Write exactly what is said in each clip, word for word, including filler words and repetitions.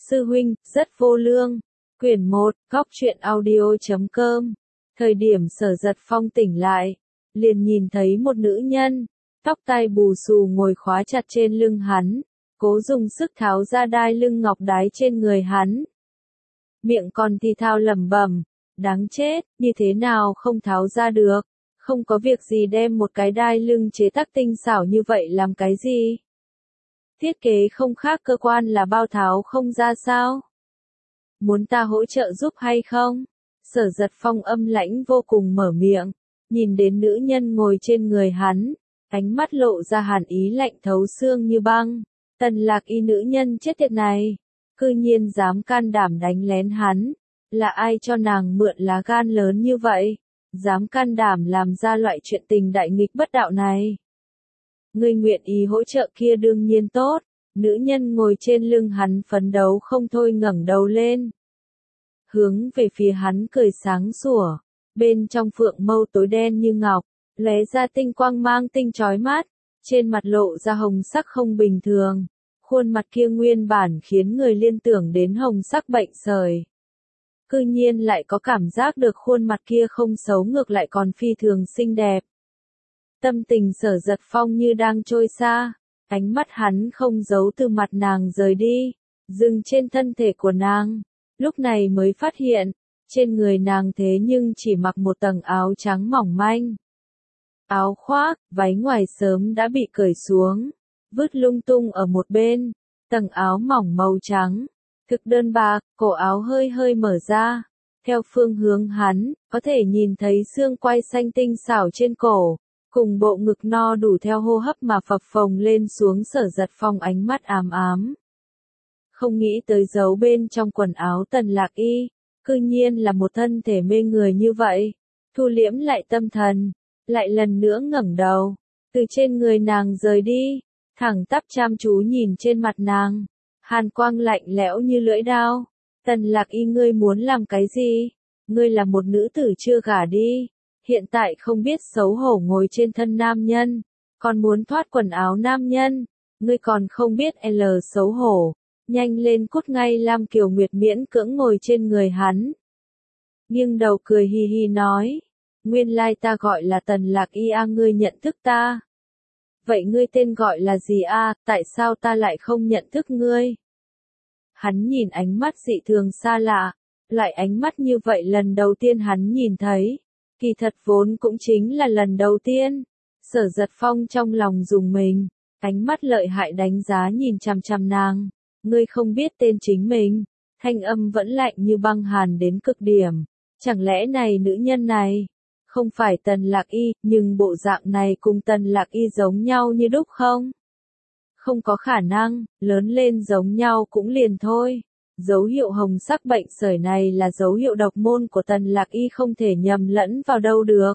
Sư huynh, rất vô lương. Quyển một, góc truyện audio chấm com. Thời điểm Sở Giật Phong tỉnh lại, liền nhìn thấy một nữ nhân, tóc tai bù xù ngồi khóa chặt trên lưng hắn, cố dùng sức tháo ra đai lưng ngọc đái trên người hắn. Miệng còn thì thào lẩm bẩm, đáng chết, như thế nào không tháo ra được, không có việc gì đem một cái đai lưng chế tác tinh xảo như vậy làm cái gì? Thiết kế không khác cơ quan là bao tháo không ra sao? Muốn ta hỗ trợ giúp hay không? Sở Giật Phong âm lãnh vô cùng mở miệng, nhìn đến nữ nhân ngồi trên người hắn, ánh mắt lộ ra hàn ý lạnh thấu xương như băng. Tần Lạc Y nữ nhân chết tiệt này, cư nhiên dám can đảm đánh lén hắn, là ai cho nàng mượn lá gan lớn như vậy, dám can đảm làm ra loại chuyện tình đại nghịch bất đạo này. Ngươi nguyện ý hỗ trợ kia đương nhiên tốt, nữ nhân ngồi trên lưng hắn phấn đấu không thôi ngẩng đầu lên. Hướng về phía hắn cười sáng sủa, bên trong phượng mâu tối đen như ngọc, lóe ra tinh quang mang tinh chói mắt, trên mặt lộ ra hồng sắc không bình thường, khuôn mặt kia nguyên bản khiến người liên tưởng đến hồng sắc bệnh sởi. Cư nhiên lại có cảm giác được khuôn mặt kia không xấu ngược lại còn phi thường xinh đẹp. Tâm tình Sở Giật Phong như đang trôi xa, ánh mắt hắn không giấu từ mặt nàng rời đi, dừng trên thân thể của nàng, lúc này mới phát hiện, trên người nàng thế nhưng chỉ mặc một tầng áo trắng mỏng manh. Áo khoác, váy ngoài sớm đã bị cởi xuống, vứt lung tung ở một bên, tầng áo mỏng màu trắng, thực đơn bạc, cổ áo hơi hơi mở ra, theo phương hướng hắn, có thể nhìn thấy xương quai xanh tinh xảo trên cổ, cùng bộ ngực no đủ theo hô hấp mà phập phồng lên xuống. Sở Giật Phong ánh mắt ám ám. Không nghĩ tới giấu bên trong quần áo Tần Lạc Y, cư nhiên là một thân thể mê người như vậy, thu liễm lại tâm thần, lại lần nữa ngẩng đầu, từ trên người nàng rời đi, thẳng tắp chăm chú nhìn trên mặt nàng, hàn quang lạnh lẽo như lưỡi dao. Tần Lạc Y, ngươi muốn làm cái gì? Ngươi là một nữ tử chưa gả đi, hiện tại không biết xấu hổ ngồi trên thân nam nhân, còn muốn thoát quần áo nam nhân, ngươi còn không biết L xấu hổ, nhanh lên cút ngay. Lam Kiều Nguyệt miễn cưỡng ngồi trên người hắn, nghiêng đầu cười hi hi nói, nguyên lai ta gọi là Tần Lạc Y a, ngươi nhận thức ta. Vậy ngươi tên gọi là gì a, tại sao ta lại không nhận thức ngươi? Hắn nhìn ánh mắt dị thường xa lạ, lại ánh mắt như vậy lần đầu tiên hắn nhìn thấy, kỳ thật vốn cũng chính là lần đầu tiên. Sở Giật Phong trong lòng rùng mình, ánh mắt lợi hại đánh giá nhìn chằm chằm nàng, ngươi không biết tên chính mình, thanh âm vẫn lạnh như băng hàn đến cực điểm, chẳng lẽ này nữ nhân này không phải Tần Lạc Y, nhưng bộ dạng này cùng Tần Lạc Y giống nhau như đúc không? Không có khả năng, lớn lên giống nhau cũng liền thôi. Dấu hiệu hồng sắc bệnh sởi này là dấu hiệu độc môn của Tần Lạc Y, không thể nhầm lẫn vào đâu được.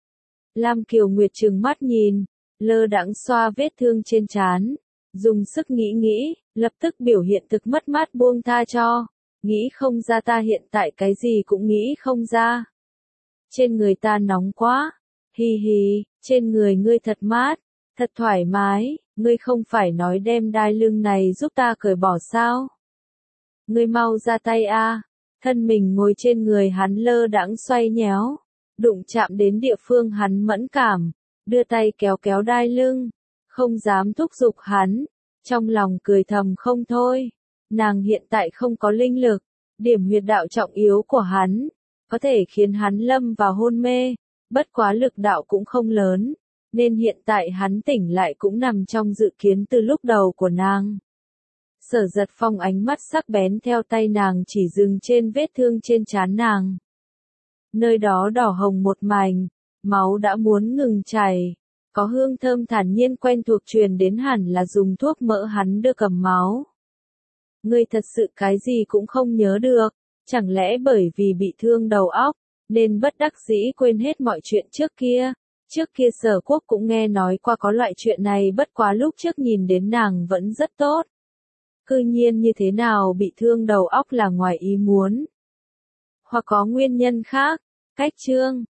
Lam Kiều Nguyệt trừng mắt nhìn, lơ đãng xoa vết thương trên trán, dùng sức nghĩ nghĩ, lập tức biểu hiện thực mất mát buông tha cho, nghĩ không ra, ta hiện tại cái gì cũng nghĩ không ra. Trên người ta nóng quá, hi hi, trên người ngươi thật mát, thật thoải mái, ngươi không phải nói đem đai lưng này giúp ta cởi bỏ sao? Ngươi mau ra tay a. Thân mình ngồi trên người hắn lơ đãng xoay nhéo, đụng chạm đến địa phương hắn mẫn cảm, đưa tay kéo kéo đai lưng, không dám thúc giục hắn, trong lòng cười thầm không thôi. Nàng hiện tại không có linh lực, điểm huyệt đạo trọng yếu của hắn, có thể khiến hắn lâm vào hôn mê, bất quá lực đạo cũng không lớn, nên hiện tại hắn tỉnh lại cũng nằm trong dự kiến từ lúc đầu của nàng. Sở Giật Phong ánh mắt sắc bén theo tay nàng chỉ dừng trên vết thương trên trán nàng. Nơi đó đỏ hồng một mảnh, máu đã muốn ngừng chảy, có hương thơm thản nhiên quen thuộc truyền đến, hẳn là dùng thuốc mỡ hắn đưa cầm máu. Ngươi thật sự cái gì cũng không nhớ được, chẳng lẽ bởi vì bị thương đầu óc, nên bất đắc dĩ quên hết mọi chuyện trước kia? Trước kia Sở Quốc cũng nghe nói qua có loại chuyện này, bất quá lúc trước nhìn đến nàng vẫn rất tốt. Cư nhiên như thế nào bị thương đầu óc là ngoài ý muốn. Hoặc có nguyên nhân khác. Cách chương